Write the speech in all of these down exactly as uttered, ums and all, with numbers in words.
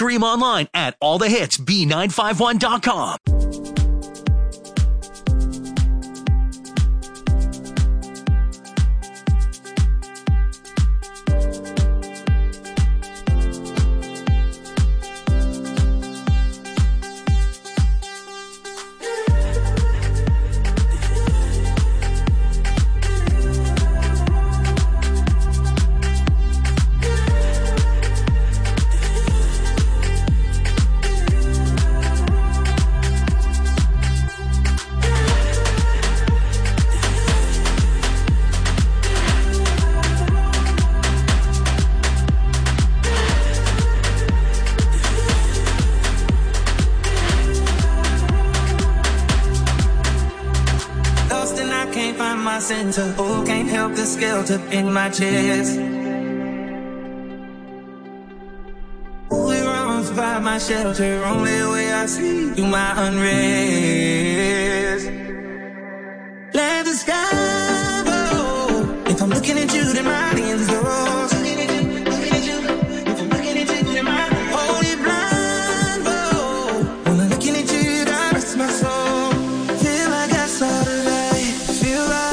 Stream online at all the hits b nine five one dot com. Center, oh, can't help the skeleton in my chest. Only run by my shelter, only way I see through my unrest. Let the sky blow. If I'm looking at you, then my hands are all. If I'm looking at you, then my holy blind blow. When I'm looking at you, God rest my soul. Feel like I saw the light. Feel like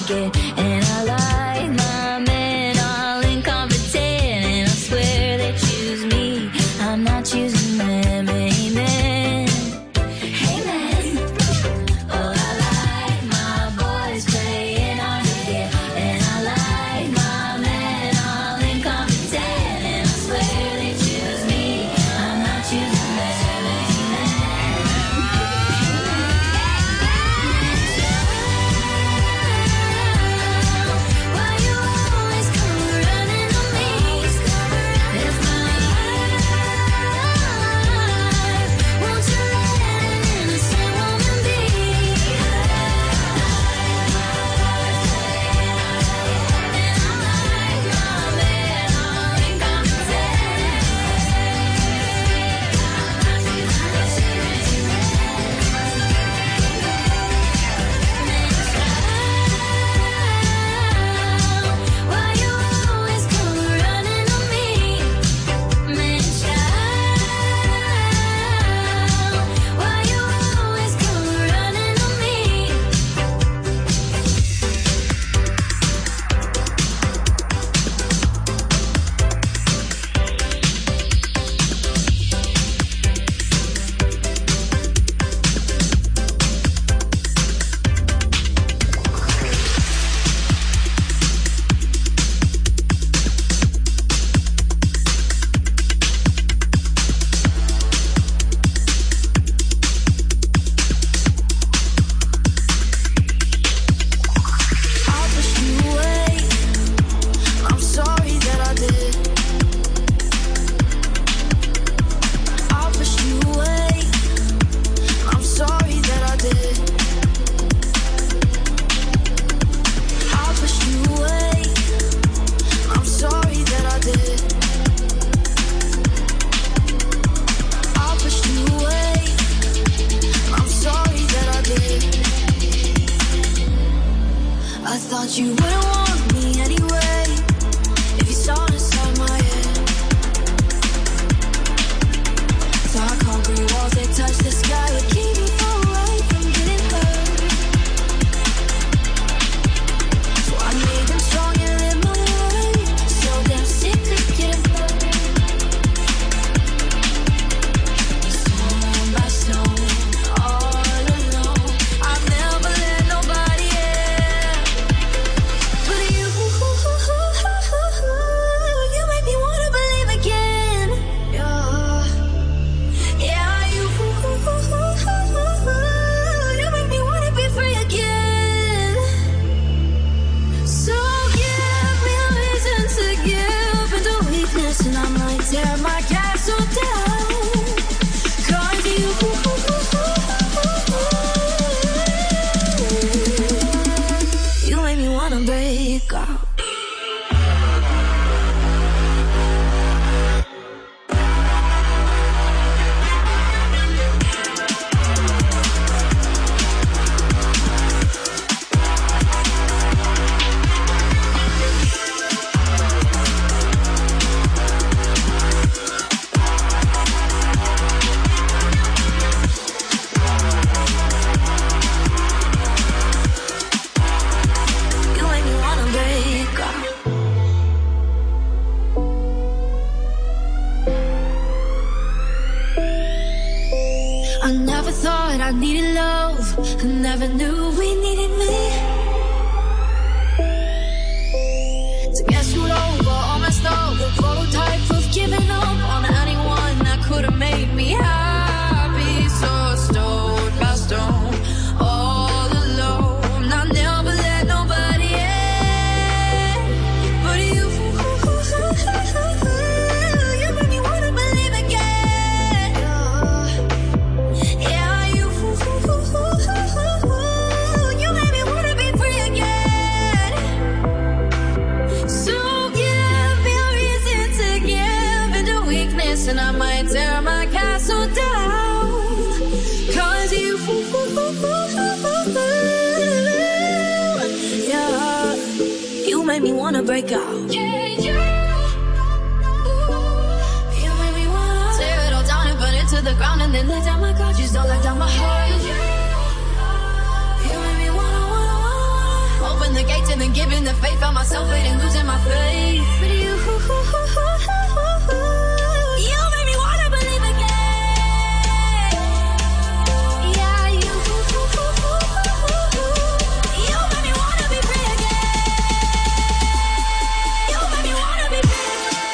get. And I like my men all incompetent, and I swear they choose me, I'm not choosing them. Amen. Amen. Oh, I like my boys playing hard to get, and I like my men all incompetent, and I swear they choose me, I'm not choosing them. Why you always come running on me? It's my life. Won't you let an innocent woman be? And I like my men all incompetent. Why you always come running on me? Man, child, why you always come running on me? I pushed you away. I'm sorry that I did. I pushed you away. I'm sorry that I did. I pushed you away. I'm sorry that I did. I pushed you away. I'm sorry that I did. I thought you wouldn't want me anyway, if you saw inside my head. Dark concrete walls that touch the sky would keep me far away from getting hurt. So I made them strong and lived my life, so damn sick of getting hurt. Stone by stone, all alone, I've never let nobody in. But you, you make me wanna believe again. Yeah, yeah, you, you make me wanna be free again. So give me a reason to give into weakness, and I might tear my castle down. 'Cause you, you make me wanna break out. You make me wanna break out. I never thought I needed love. I never knew we needed me. To get screwed over, all messed up, the prototype of giving up on anyone that could have made me happy. So stone by stone, all alone, I never let nobody in. But you, you make me wanna believe again. Yeah, you, you make me wanna be free again. So give me a reason to give into weakness, and I might tear my castle down. 'Cause you, yeah, you make me wanna break out. Yeah, you, you make me wanna tear it all down and burn it to the ground, and then let down my guard. You don't let down my heart. You make me wanna, wanna, wanna, wanna open the gate and then giving the faith. Found myself and losing my faith. But you, you made me wanna believe again. Yeah, you, you made me wanna be free again. You made me wanna be free.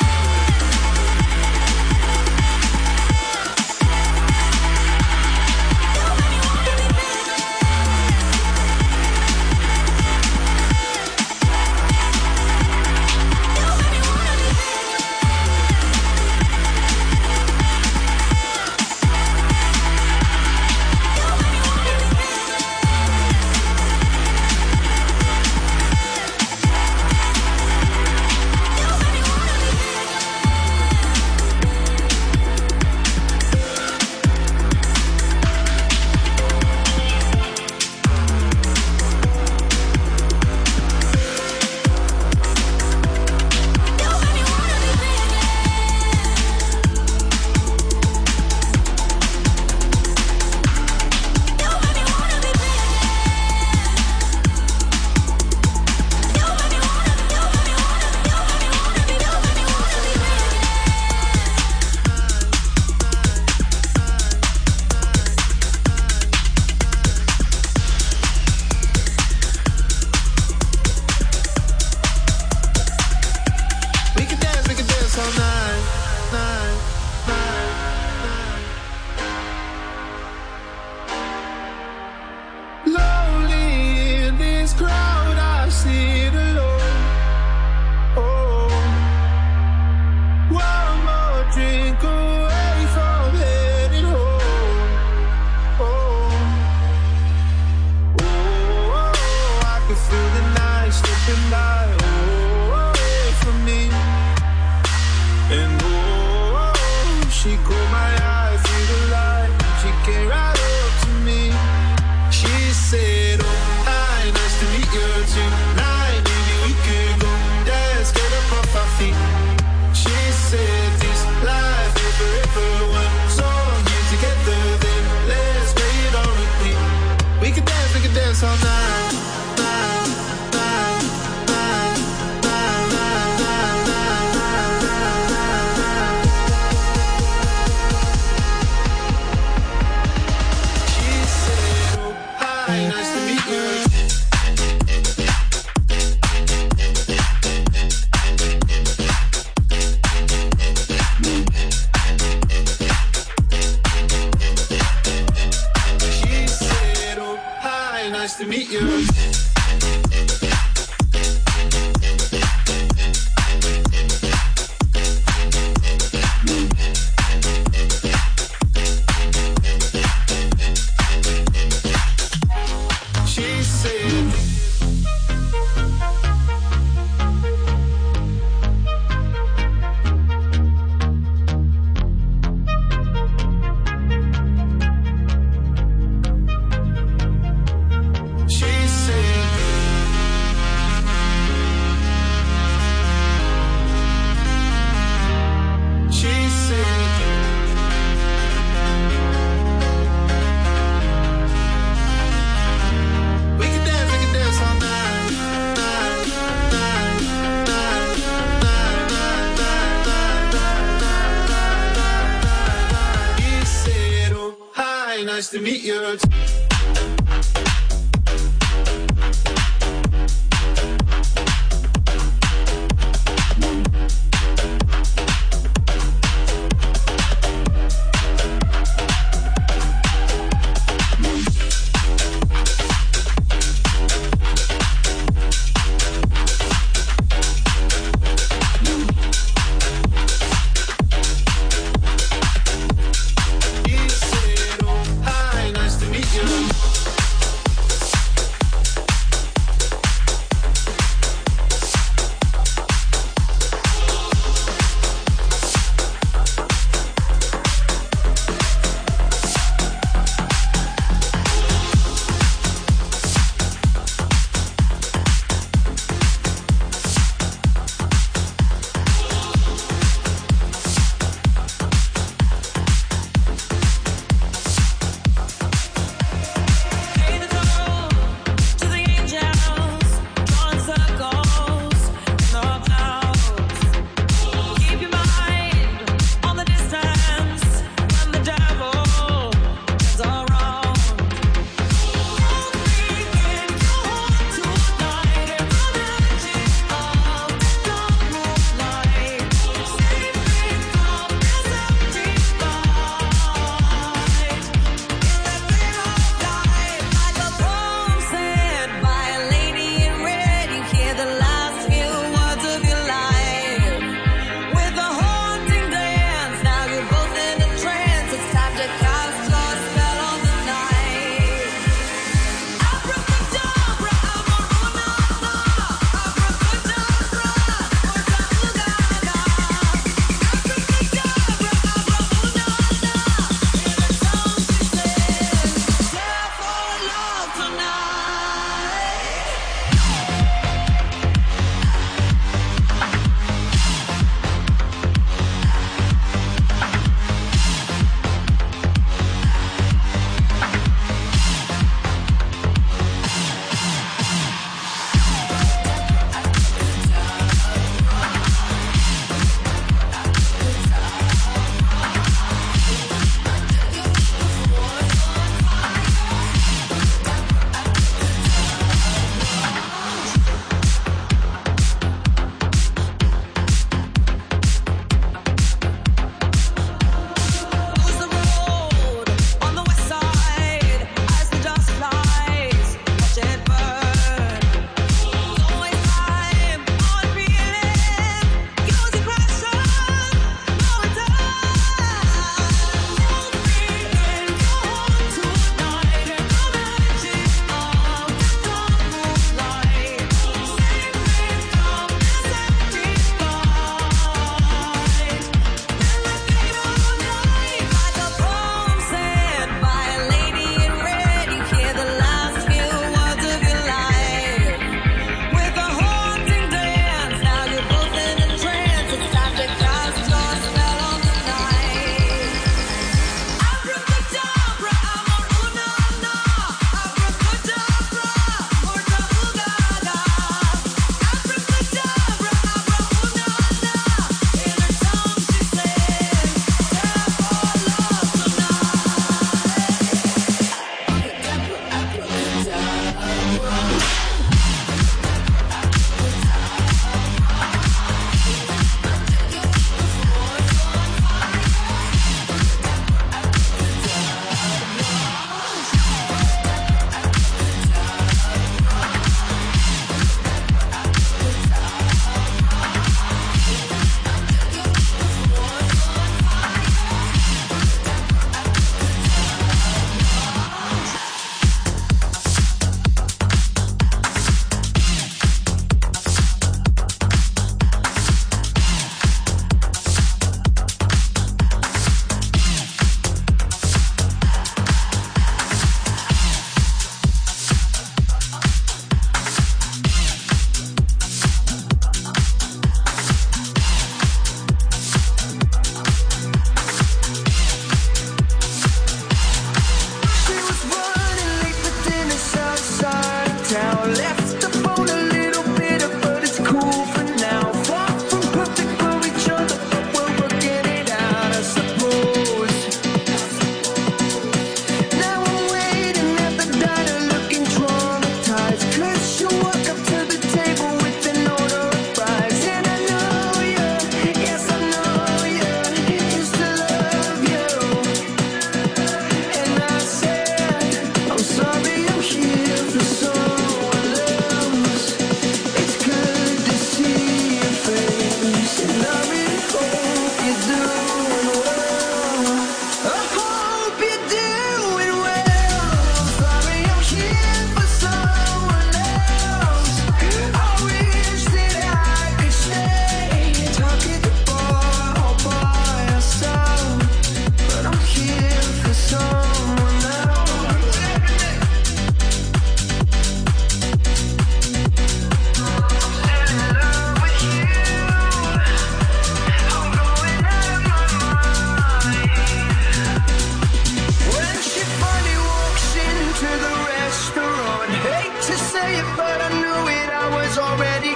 Nice to meet you.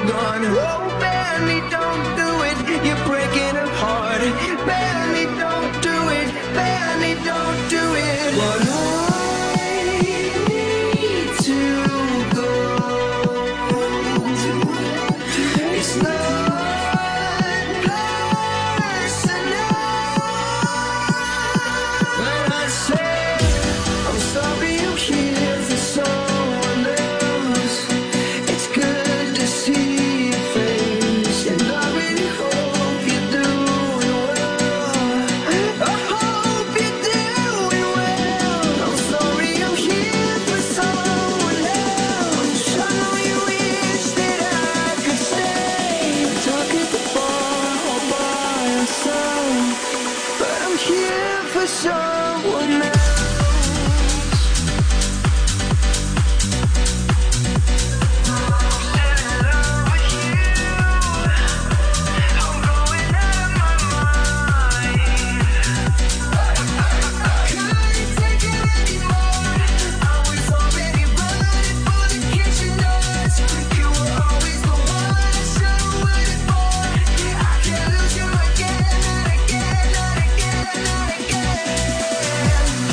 gone. Oh, barely, don't do it. You're breaking her heart. Barely, don't do it. Barely, don't do it. But I need to go. It's not personal. When I say I'm sorry, I'm here for someone else. It's good to see your face, and I really hope you're doing well. I hope you're doing well. I'm sorry, I'm here for someone else. I know you wish that I could stay, talk at the bar all by yourself, but I'm here for someone else. Again, not again, not again.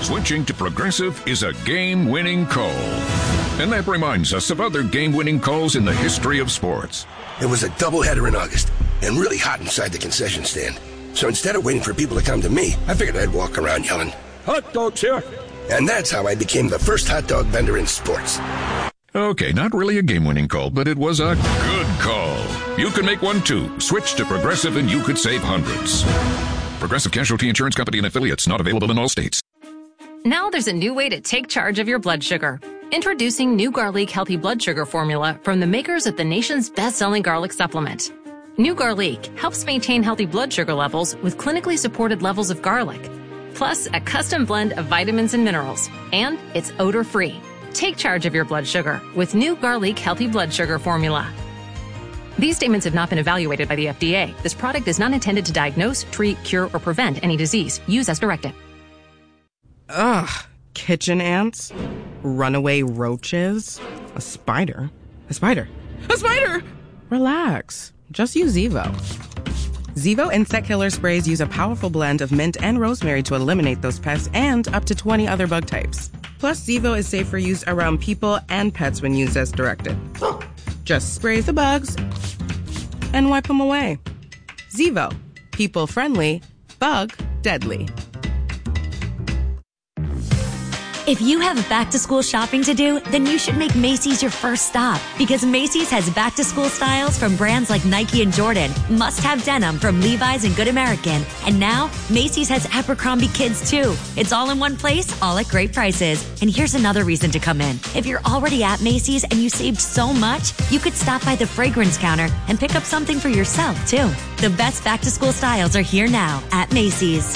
Switching to Progressive is a game-winning call. And that reminds us of other game-winning calls in the history of sports. It was a doubleheader in August and really hot inside the concession stand. So instead of waiting for people to come to me, I figured I'd walk around yelling, "Hot dogs here!" And that's how I became the first hot dog vendor in sports. Okay, not really a game-winning call, but it was a good call. You can make one too. Switch to Progressive and you could save hundreds. Progressive Casualty Insurance Company and affiliates, not available in all states. Now there's a new way to take charge of your blood sugar. Introducing new Garlic Healthy Blood Sugar Formula from the makers of the nation's best-selling garlic supplement. New Garlic helps maintain healthy blood sugar levels with clinically supported levels of garlic, plus a custom blend of vitamins and minerals, and it's odor-free. Take charge of your blood sugar with new Garlic Healthy Blood Sugar Formula. These statements have not been evaluated by the F D A. This product is not intended to diagnose, treat, cure, or prevent any disease. Use as directed. Ugh. Kitchen ants, runaway roaches, a spider, a spider, a spider! Relax. Just use Zevo. Zevo insect killer sprays use a powerful blend of mint and rosemary to eliminate those pests and up to twenty other bug types. Plus, Zevo is safe for use around people and pets when used as directed. Just spray the bugs and wipe them away. Zevo. People friendly, bug deadly. If you have back-to-school shopping to do, then you should make Macy's your first stop, because Macy's has back-to-school styles from brands like Nike and Jordan, must-have denim from Levi's and Good American, and now Macy's has Abercrombie Kids too. It's all in one place, all at great prices. And here's another reason to come in. If you're already at Macy's and you saved so much, you could stop by the fragrance counter and pick up something for yourself too. The best back-to-school styles are here now at Macy's.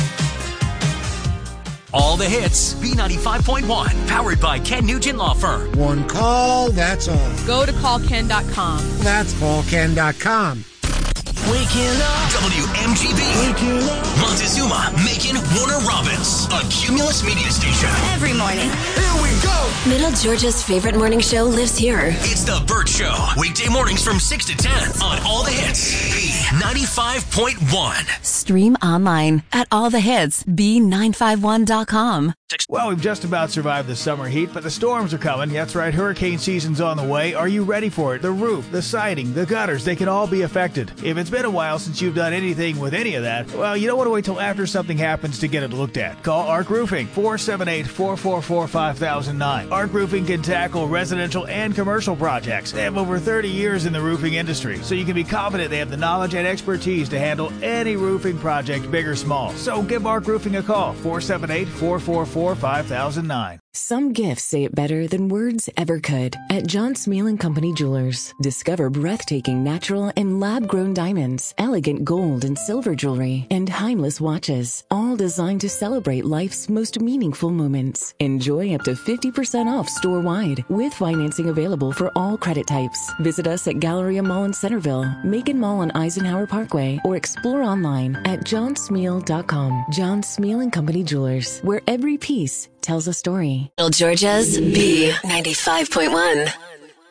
All the hits, B ninety-five point one, powered by Ken Nugent Law Firm. One call, that's all. Go to call ken dot com. That's call ken dot com. Waking up. W M G B. Waking up. Montezuma, Macon, Warner Robins. A Cumulus media station. Every morning. Here we go. Middle Georgia's favorite morning show lives here. It's The Burt Show. Weekday mornings from six to ten on All the Hits. B ninety-five point one. Stream online at all the hits b nine five one dot com. Well, we've just about survived the summer heat, but the storms are coming. That's right, hurricane season's on the way. Are you ready for it? The roof, the siding, the gutters, they can all be affected. If it's been a while since you've done anything with any of that, well, you don't want to wait till after something happens to get it looked at. Call Arc Roofing, four seven eight, four four four, five thousand nine. Arc Roofing can tackle residential and commercial projects. They have over thirty years in the roofing industry, so you can be confident they have the knowledge and expertise to handle any roofing project, big or small. So give Arc Roofing a call, four seven eight, four four four, five thousand nine. Some gifts say it better than words ever could. At John Smeal and Company Jewelers, discover breathtaking natural and lab-grown diamonds, elegant gold and silver jewelry, and timeless watches, all designed to celebrate life's most meaningful moments. Enjoy up to fifty percent off store-wide, with financing available for all credit types. Visit us at Galleria Mall in Centerville, Macon Mall on Eisenhower Parkway, or explore online at john smeal dot com. John Smeal and Company Jewelers, where every piece tells a story. Middle Georgia's B ninety-five point one.